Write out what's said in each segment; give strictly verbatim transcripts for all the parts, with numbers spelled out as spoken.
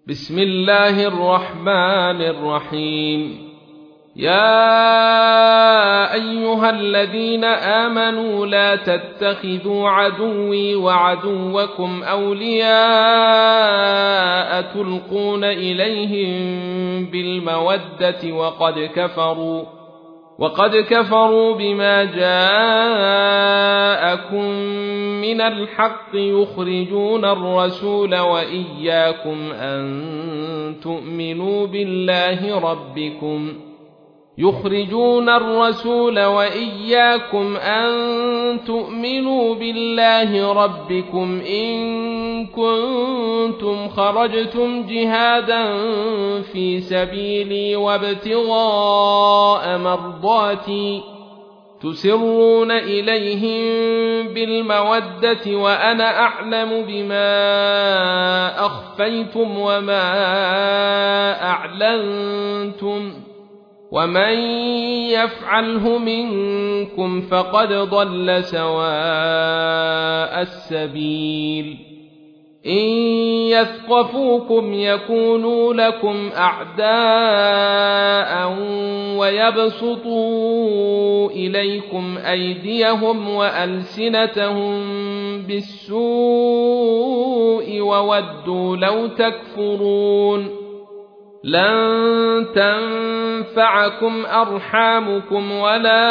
بسم الله الرحمن الرحيم. يا أيها الذين آمنوا لا تتخذوا عدوي وعدوكم أولياء تلقون إليهم بالمودة وقد كفروا وقد كفروا بما جاءكم من الحق يخرجون الرسول وإياكم أن تؤمنوا بالله ربكم يخرجون الرسول وإياكم أن تؤمنوا بالله ربكم إن كنتم خرجتم جهادا في سبيلي وابتغاء مرضاتي تسرون إليهم بالمودة وأنا أعلم بما أخفيتم وما أعلنتم ومن يفعله منكم فقد ضل سواء السبيل. إن يثقفوكم يكونوا لكم أعداء ويبسطوا إليكم أيديهم وألسنتهم بالسوء وودوا لو تكفرون. لن تنفعكم أرحامكم ولا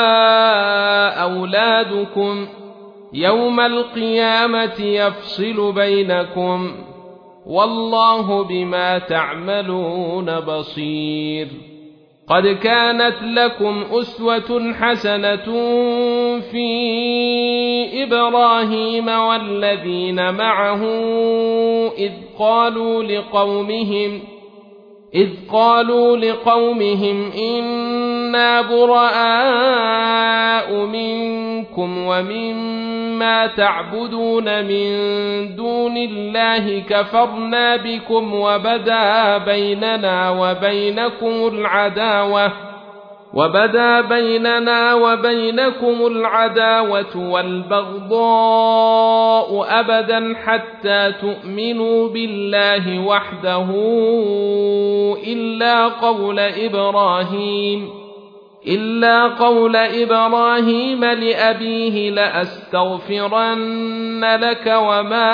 أولادكم يوم القيامة يفصل بينكم والله بما تعملون بصير. قد كانت لكم أسوة حسنة في إبراهيم والذين معه إذ قالوا لقومهم إذ قالوا لقومهم إنا براء منكم ومما تعبدون من دون الله كفرنا بكم وبدا بيننا وبينكم العداوة وبدا بيننا وبينكم العداوة والبغضاء أبدا حتى تؤمنوا بالله وحده إلا قول إبراهيم إلا قول إبراهيم لأبيه لأستغفرن لك وما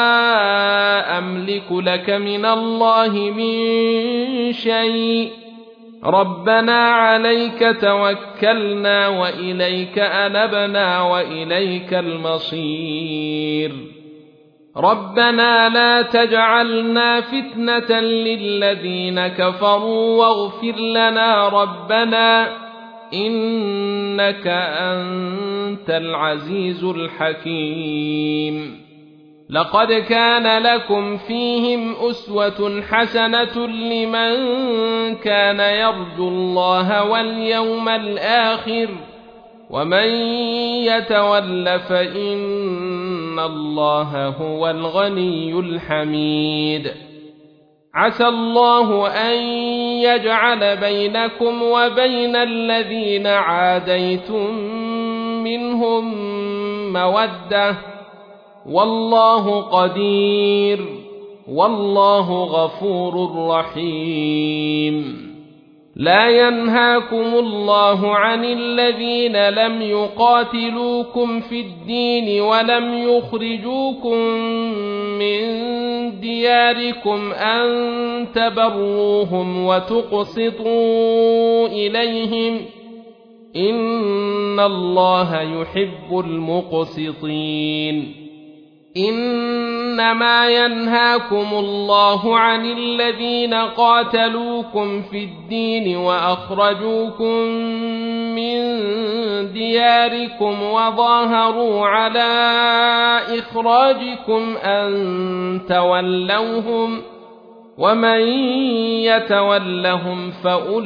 أملك لك من الله من شيء ربنا عليك توكلنا وإليك أنبنا وإليك المصير. ربنا لا تجعلنا فتنة للذين كفروا واغفر لنا ربنا إنك أنت العزيز الحكيم. لقد كان لكم فيهم أسوة حسنة لمن كان يرجو الله واليوم الآخر ومن يتول فإن الله هو الغني الحميد. عسى الله أن يجعل بينكم وبين الذين عاديتم منهم مودة والله قدير والله غفور رحيم. لا ينهاكم الله عن الذين لم يقاتلوكم في الدين ولم يخرجوكم من دياركم أن تبروهم وتقسطوا إليهم إن الله يحب المقسطين. إنما ينهاكم الله عن الذين قاتلوكم في الدين وأخرجوكم من دياركم وظاهروا على إخراجكم أن تولوهم ومن يتولهم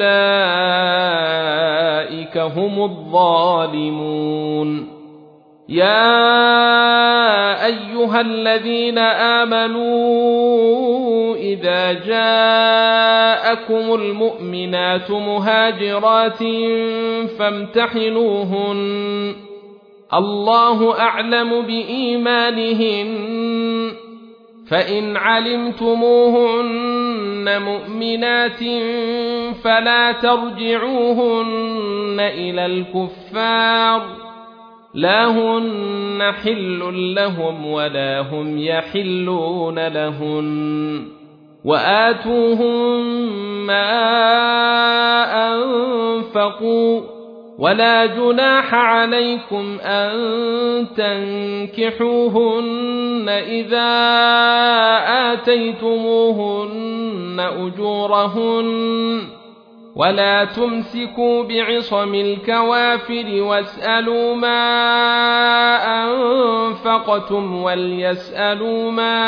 فأولئك هم الظالمون. يا أيها الذين آمنوا إذا جاءكم المؤمنات مهاجرات فامتحنوهن الله أعلم بإيمانهن فإن علمتموهن مؤمنات فلا ترجعوهن إلى الكفار لا هن حل لهم ولا هم يحلون لهن وآتوهم ما أنفقوا ولا جناح عليكم أن تنكحوهن إذا آتيتموهن أجورهن ولا تمسكوا بعصم الكوافر واسألوا ما أنفقتم وليسألوا ما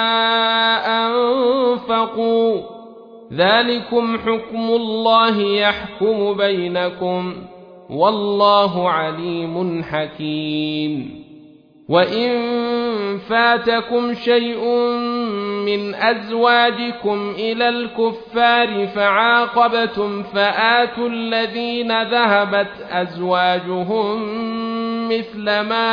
أنفقوا ذلكم حكم الله يحكم بينكم والله عليم حكيم وإن فاتكم شيء من أزواجكم إلى الكفار فعاقبتم فآتوا الذين ذهبت أزواجهم مثل ما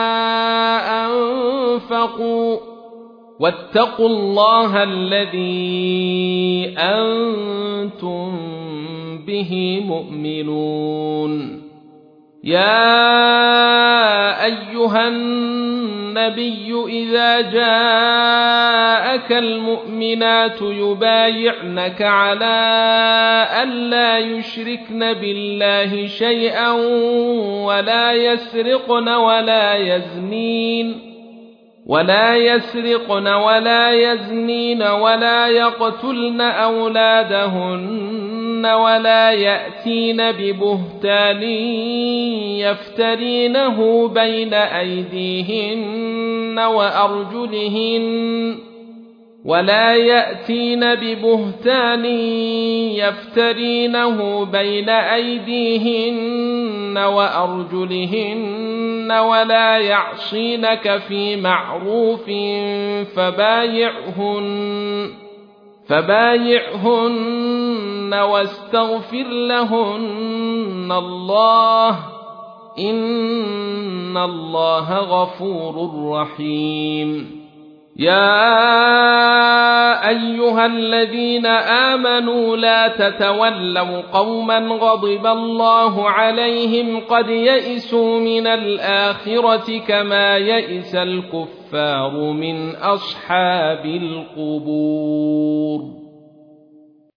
أنفقوا واتقوا الله الذي أنتم به مؤمنون يا أيها النبي إذا جاءك المؤمنات يبايعنك على ألا يشركن بالله شيئا ولا يسرقن ولا يزنين ولا يسرقن ولا يزنين ولا يقتلن أولادهن ولا يأتين ببهتان يفترينه بين أيديهن وأرجلهن ولا يأتين ببهتان يفترينه بين أيديهن وأرجلهن ولا يعصينك في معروف فبايعهن فبايعهن واستغفر لهن الله إن الله غفور رحيم يا أيها الذين آمنوا لا تتولوا قوما غضب الله عليهم قد يئسوا من الآخرة كما يئس الكفار من أصحاب القبور